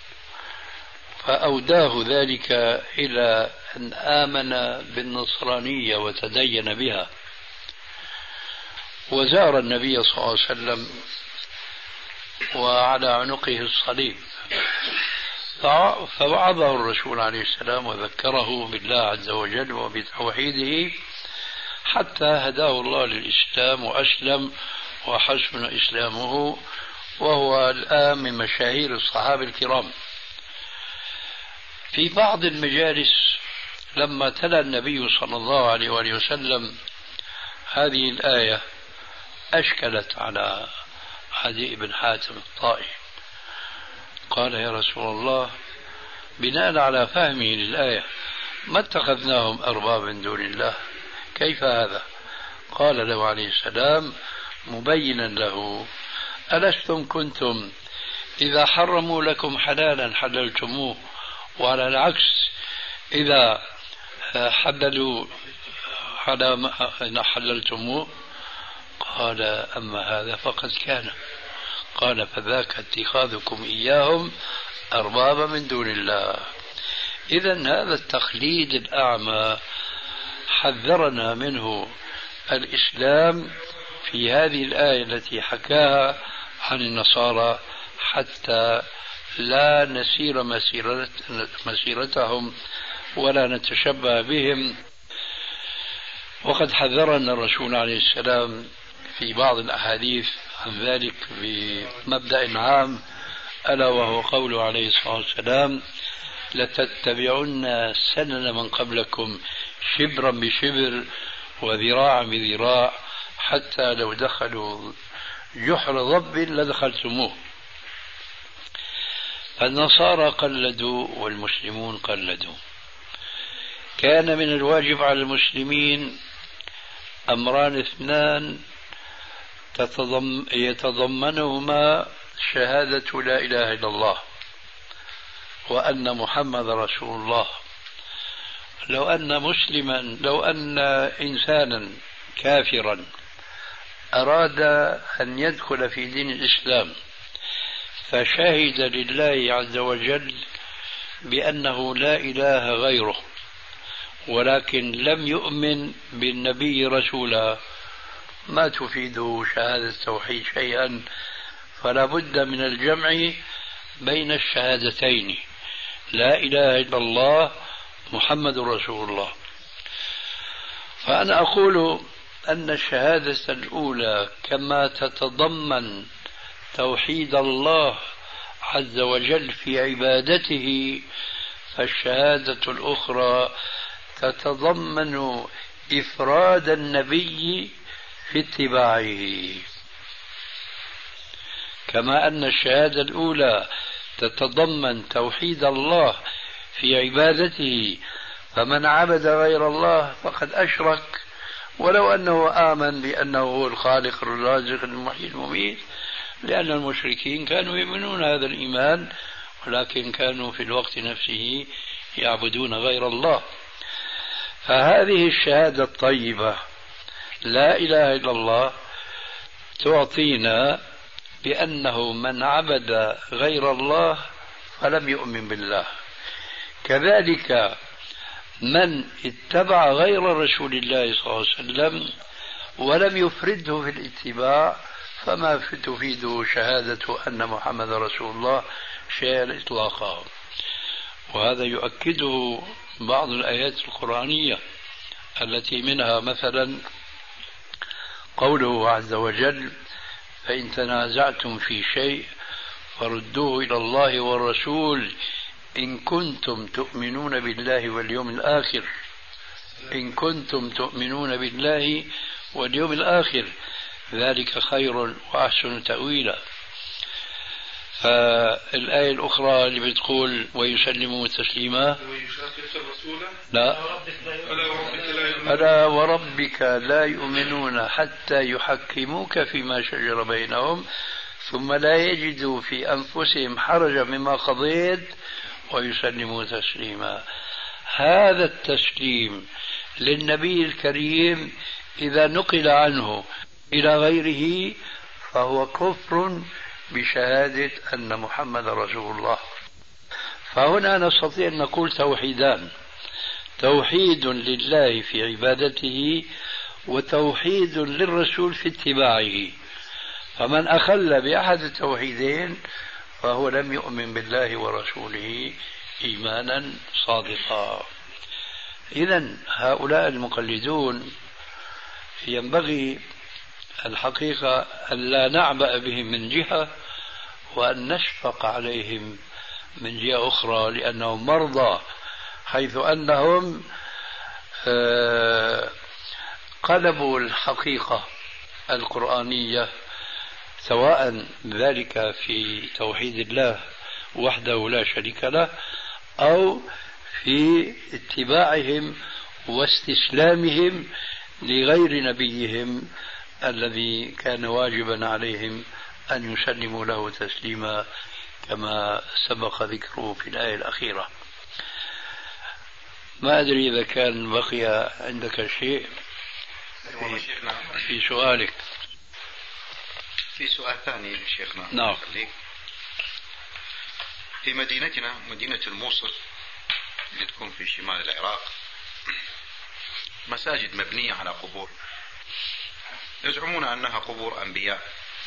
فأوداه ذلك إلى أن آمن بالنصرانية وتدين بها، وزار النبي صلى الله عليه وسلم وعلى عنقه الصليب، فوعظه الرسول عليه السلام وذكره بالله عز وجل وبتوحيده حتى هداه الله للإسلام وأسلم وحسن إسلامه، وهو الآن من مشاهير الصحابة الكرام. في بعض المجالس لما تلا النبي صلى الله عليه وآله وسلم هذه الآية أشكلت على عدي بن حاتم الطائي، قال يا رسول الله بناء على فهمه للآية ما اتخذناهم أربابا من دون الله، كيف هذا؟ قال له عليه السلام مبينا له ألستم كنتم إذا حرموا لكم حلالا حللتموه، وعلى العكس إذا حللوا حللتموه؟ قال أما هذا فقد كان. قال فذاك اتخاذكم إياهم أربابا من دون الله. إذن هذا التقليد الأعمى حذرنا منه الإسلام في هذه الآية التي حكاها عن النصارى حتى لا نسير مسيرتهم ولا نتشبه بهم. وقد حذرنا الرسول عليه السلام في بعض الأحاديث عن ذلك بمبدأ عام، ألا وهو قوله عليه الصلاة والسلام لتتبعن سنن من قبلكم شبرا بشبر وذراعا بذراع حتى لو دخلوا جحر ضب لدخلتموه. النصارى قلدوا والمسلمون قلدوا. كان من الواجب على المسلمين أمران اثنان يتضمنهما شهادة لا إله إلا الله وأن محمد رسول الله. لو أن إنسانا كافرا أراد أن يدخل في دين الإسلام فشهد لله عز وجل بأنه لا إله غيره ولكن لم يؤمن بالنبي رسولا، ما تفيده شهادة التوحيد شيئا، فلا بد من الجمع بين الشهادتين لا إله إلا الله محمد رسول الله. فأنا أقول أن الشهادة الأولى كما تتضمن توحيد الله عز وجل في عبادته، فالشهادة الأخرى تتضمن إفراد النبي في اتباعه. كما أن الشهادة الأولى تتضمن توحيد الله في عبادته، فمن عبد غير الله فقد أشرك ولو أنه آمن بأنه هو الخالق الرازق المحيي المميت، لأن المشركين كانوا يؤمنون هذا الإيمان ولكن كانوا في الوقت نفسه يعبدون غير الله. فهذه الشهادة الطيبة لا إله إلا الله تعطينا بأنه من عبد غير الله فلم يؤمن بالله. كذلك من اتبع غير رسول الله صلى الله عليه وسلم ولم يفرده في الاتباع فما تفيده شهادة أن محمد رسول الله شيئا إطلاقا. وهذا يؤكده بعض الآيات القرآنية التي منها مثلا قوله عز وجل: فإن تنازعتم في شيء فردوه إلى الله والرسول إن كنتم تؤمنون بالله واليوم الآخر. إن كنتم تؤمنون بالله واليوم الآخر ذلك خير وأحسن تأويلا. فالآية الأخرى اللي بتقول ويسلموا تسليما، لا، ألا وربك لا يؤمنون حتى يحكموك فيما شجر بينهم ثم لا يجدوا في أنفسهم حرجا مما قضيت ويسلموا تسليما. هذا التسليم للنبي الكريم إذا نقل عنه إلى غيره فهو كفر بشهادة أن محمد رسول الله. فهنا نستطيع أن نقول توحيدان: توحيد لله في عبادته وتوحيد للرسول في اتباعه. فمن أخل بأحد التوحيدين فهو لم يؤمن بالله ورسوله إيمانا صادقا. إذن هؤلاء المقلدون ينبغي الحقيقة أن لا نعبأ بهم من جهة وأن نشفق عليهم من جهة أخرى، لأنهم مرضى، حيث أنهم قلبوا الحقيقة القرآنية سواء ذلك في توحيد الله وحده لا شريك له أو في اتباعهم واستسلامهم لغير نبيهم الذي كان واجبا عليهم أن يسلموا له تسليما كما سبق ذكره في الآية الأخيرة. ما أدري إذا كان بقي عندك شيء في سؤالك. في سؤال ثاني شيخنا. نعم. في مدينتنا مدينة الموصل اللي تكون في شمال العراق مساجد مبنية على قبور يزعمون أنها قبور أنبياء.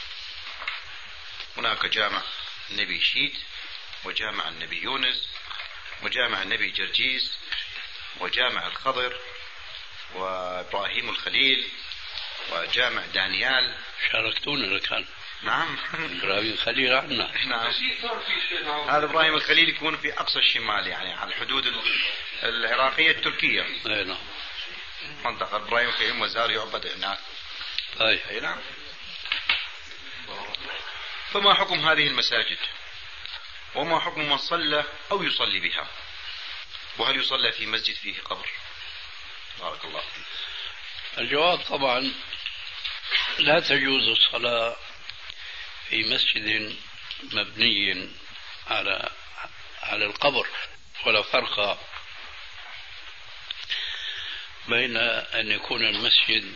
هناك جامع النبي شيت وجامع النبي يونس وجامع النبي جرجيس وجامع الخضر وإبراهيم الخليل وجامع دانيال. شاركتونا كان. نعم. إبراهيم الخليل عنا. نعم. هذا إبراهيم الخليل يكون في أقصى الشمال، يعني على الحدود العراقية التركية. نعم. منطقة إبراهيم الخليل مزار يعبد هناك. طيب. أي نعم. فما حكم هذه المساجد؟ وما حكم من صلى أو يصلي بها؟ وهل يصلى في مسجد فيه قبر؟ بارك الله فيك. الجواب طبعا لا تجوز الصلاة في مسجد مبني على القبر، ولا فرق بين أن يكون المسجد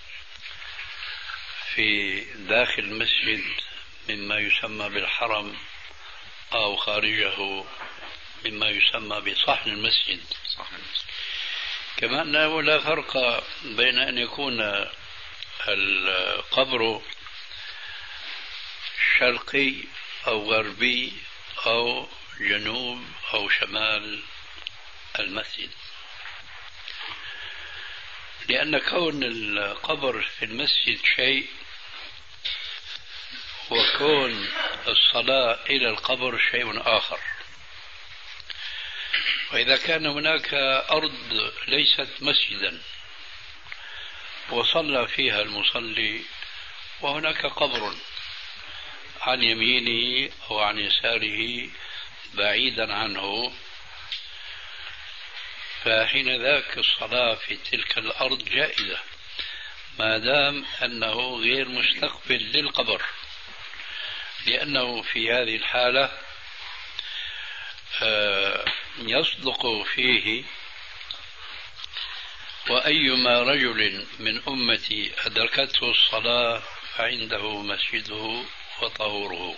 في داخل المسجد مما يسمى بالحرم أو خارجه مما يسمى بصحن المسجد. كما أنه لا فرق بين أن يكون القبر شرقي أو غربي أو جنوب أو شمال المسجد، لأن كون القبر في المسجد شيء، وكون الصلاة إلى القبر شيء آخر. وإذا كان هناك أرض ليست مسجدا وصلى فيها المصلي وهناك قبر عن يمينه أو عن يساره بعيدا عنه، فحين ذاك الصلاة في تلك الأرض جائزة ما دام أنه غير مستقبل للقبر، لأنه في هذه الحالة يصدق فيه: وأيما رجل من أمتي أدركته الصلاة فعنده مسجده وطهوره.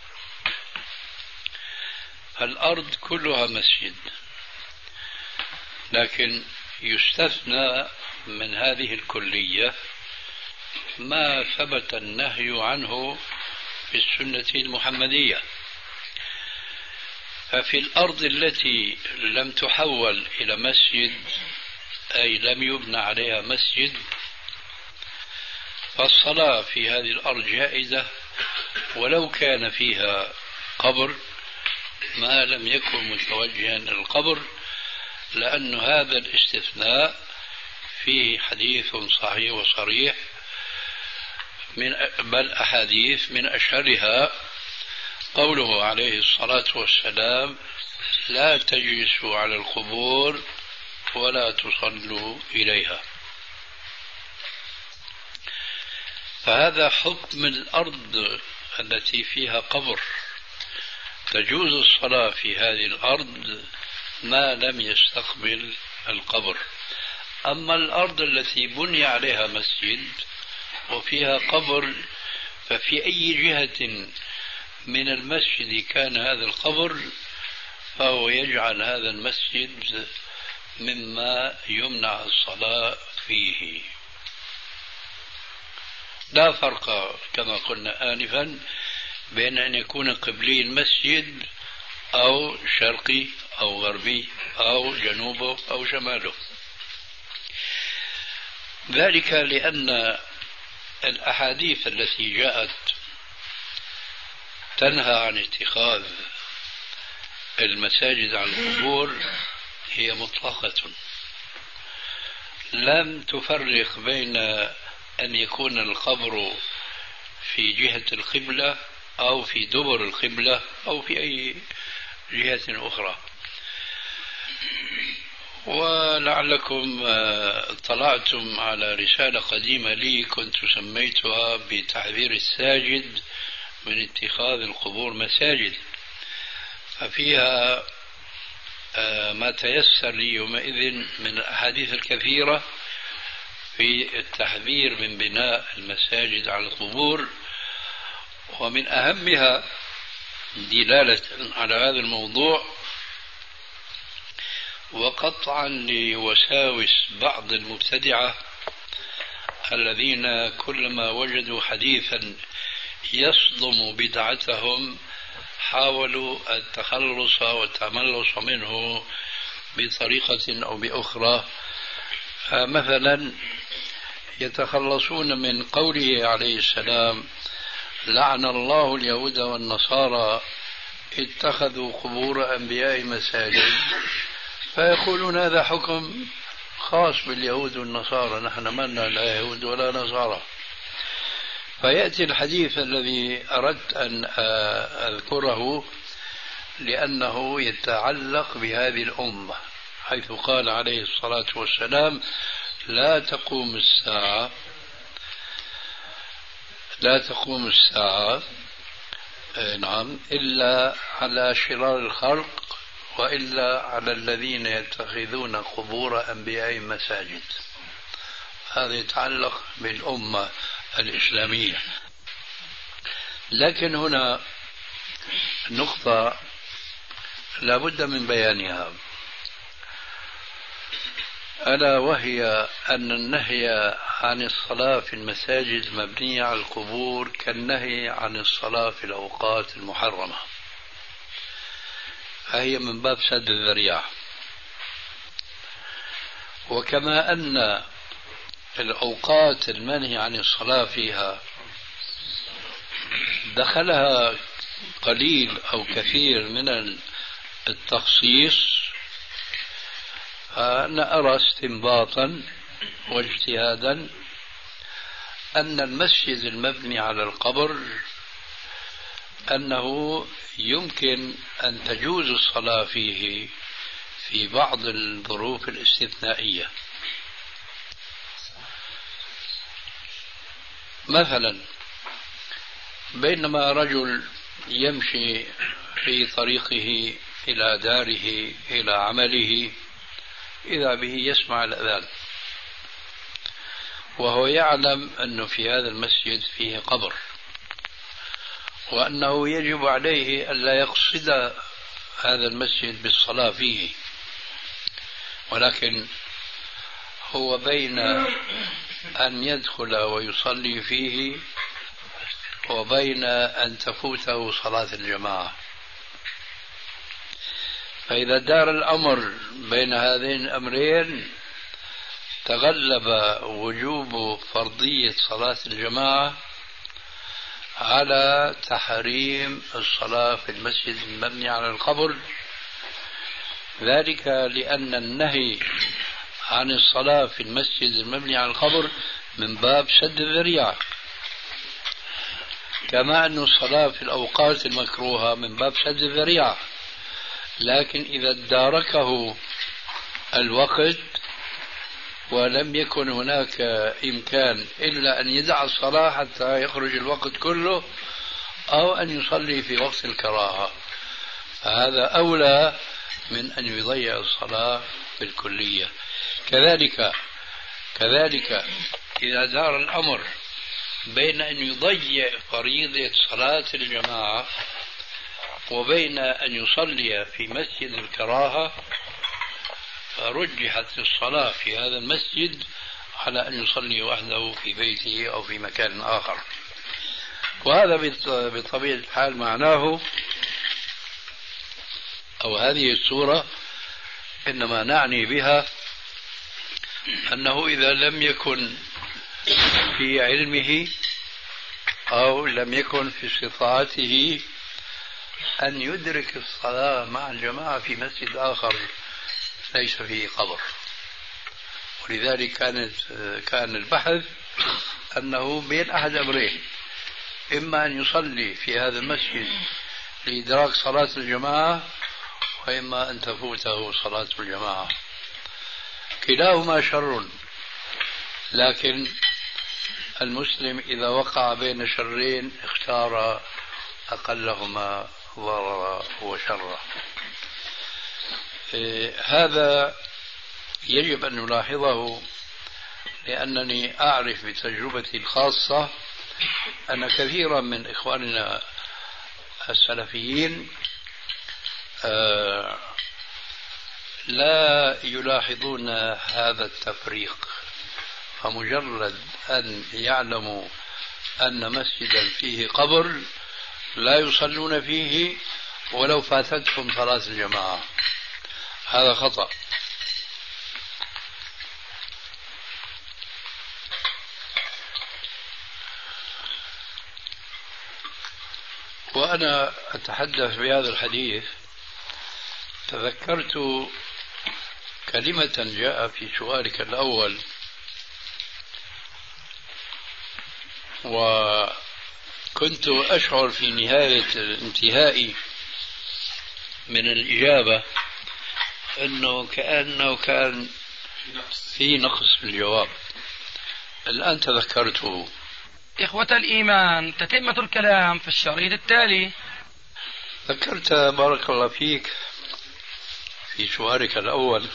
فالأرض كلها مسجد، لكن يستثنى من هذه الكلية ما ثبت النهي عنه في السنة المحمدية. ففي الأرض التي لم تحول إلى مسجد، أي لم يبنى عليها مسجد، فالصلاة في هذه الأرض جائزة ولو كان فيها قبر، ما لم يكن متوجها إلى القبر، لأن هذا الاستثناء فيه حديث صحيح وصريح، بل أحاديث من أشهرها قوله عليه الصلاة والسلام: لا تجلسوا على القبور ولا تصلوا إليها. فهذا حكم الأرض التي فيها قبر، تجوز الصلاة في هذه الأرض ما لم يستقبل القبر. أما الأرض التي بني عليها مسجد وفيها قبر، ففي أي جهة من المسجد كان هذا القبر فهو يجعل هذا المسجد مما يمنع الصلاة فيه. لا فرق كما قلنا آنفا بين أن يكون قبلي المسجد أو شرقي أو غربي أو جنوبه أو شماله، ذلك لأن الأحاديث التي جاءت تنهى عن اتخاذ المساجد على القبور هي مطلقة، لم تفرق بين أن يكون القبر في جهة القبلة أو في دبر القبلة أو في أي جهة أخرى. ولعلكم اطلعتم على رسالة قديمة لي كنت سميتها بتعبير الساجد من اتخاذ القبور مساجد، ففيها ما تيسر لي يومئذ من الأحاديث الكثيرة في التحذير من بناء المساجد على القبور، ومن أهمها دلالة على هذا الموضوع وقطعا لوساوس بعض المبتدعة الذين كلما وجدوا حديثا يصدم بدعتهم حاولوا التخلص والتملص منه بطريقة أو بأخرى. مثلا يتخلصون من قوله عليه السلام: لعن الله اليهود والنصارى اتخذوا قبور أنبياء مساجد، فيقولون هذا حكم خاص باليهود والنصارى، نحن مالنا لا يهود ولا نصارى. فيأتي الحديث الذي أردت أن أذكره لأنه يتعلق بهذه الأمة، حيث قال عليه الصلاة والسلام: لا تقوم الساعة نعم إلا على شرار الخلق وإلا على الذين يتخذون قبور أنبيائهم مساجد. هذا يتعلق بالأمة الإسلامية. لكن هنا نقطة لا بد من بيانها، ألا وهي أن النهي عن الصلاة في المساجد المبنية على القبور كالنهي عن الصلاة في الأوقات المحرمة، فهي من باب سد الذريعة. وكما أن الأوقات المنهي عن الصلاة فيها دخلها قليل أو كثير من التخصيص، فأنا أرى استنباطا واجتهادا أن المسجد المبني على القبر أنه يمكن أن تجوز الصلاة فيه في بعض الظروف الاستثنائية. مثلا بينما رجل يمشي في طريقه إلى داره إلى عمله إذا به يسمع الأذان وهو يعلم أنه في هذا المسجد فيه قبر وأنه يجب عليه ألا يقصد هذا المسجد بالصلاة فيه، ولكن هو بين أن يدخل ويصلي فيه وبين أن تفوته صلاة الجماعة. فإذا دار الأمر بين هذين الأمرين تغلب وجوب فرضية صلاة الجماعة على تحريم الصلاة في المسجد المبني على القبر، ذلك لأن النهي عن الصلاة في المسجد المبني على القبر من باب سد الذريعة، كما أن الصلاة في الأوقات المكروهة من باب سد الذريعة. لكن إذا اداركه الوقت ولم يكن هناك إمكان إلا أن يدع الصلاة حتى يخرج الوقت كله أو أن يصلي في وقت الكراهة، فهذا أولى من أن يضيع الصلاة بالكلية. كذلك إذا دار الأمر بين أن يضيع فريضة صلاة الجماعة وبين أن يصلي في مسجد الكراهة فرجحت الصلاة في هذا المسجد على أن يصلي وحده في بيته أو في مكان آخر. وهذا بطبيعة الحال معناه أو هذه الصورة إنما نعني بها أنه إذا لم يكن في علمه أو لم يكن في استطاعته أن يدرك الصلاة مع الجماعة في مسجد آخر ليس فيه قبر، ولذلك كان البحث أنه بين أحد أمرين: إما أن يصلي في هذا المسجد لإدراك صلاة الجماعة وإما أن تفوته صلاة الجماعة. كلاهما شر، لكن المسلم إذا وقع بين شرين اختار أقلهما ضررا وشرا. هذا يجب أن نلاحظه، لأنني أعرف بتجربتي الخاصة أن كثيرا من إخواننا السلفيين لا يلاحظون هذا التفريق، فمجرد أن يعلموا أن مسجدا فيه قبر لا يصلون فيه ولو فاتتهم صلاة الجماعة. هذا خطأ. وأنا أتحدث بهذا الحديث تذكرت كلمة جاء في سؤالك الأول وكنت أشعر في نهاية انتهائي من الإجابة أنه كأنه كان في نقص في الجواب. الآن تذكرته. إخوة الإيمان، تتمة الكلام في الشريط التالي. ذكرت بارك الله فيك في سؤالك الأول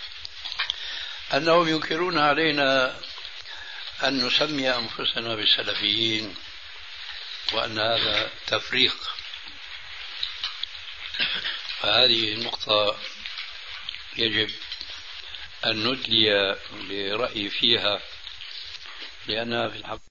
أنهم ينكرون علينا أن نسمي أنفسنا بالسلفيين وأن هذا تفريق. فهذه النقطة يجب أن ندلي برأيي فيها، لأنها في الحق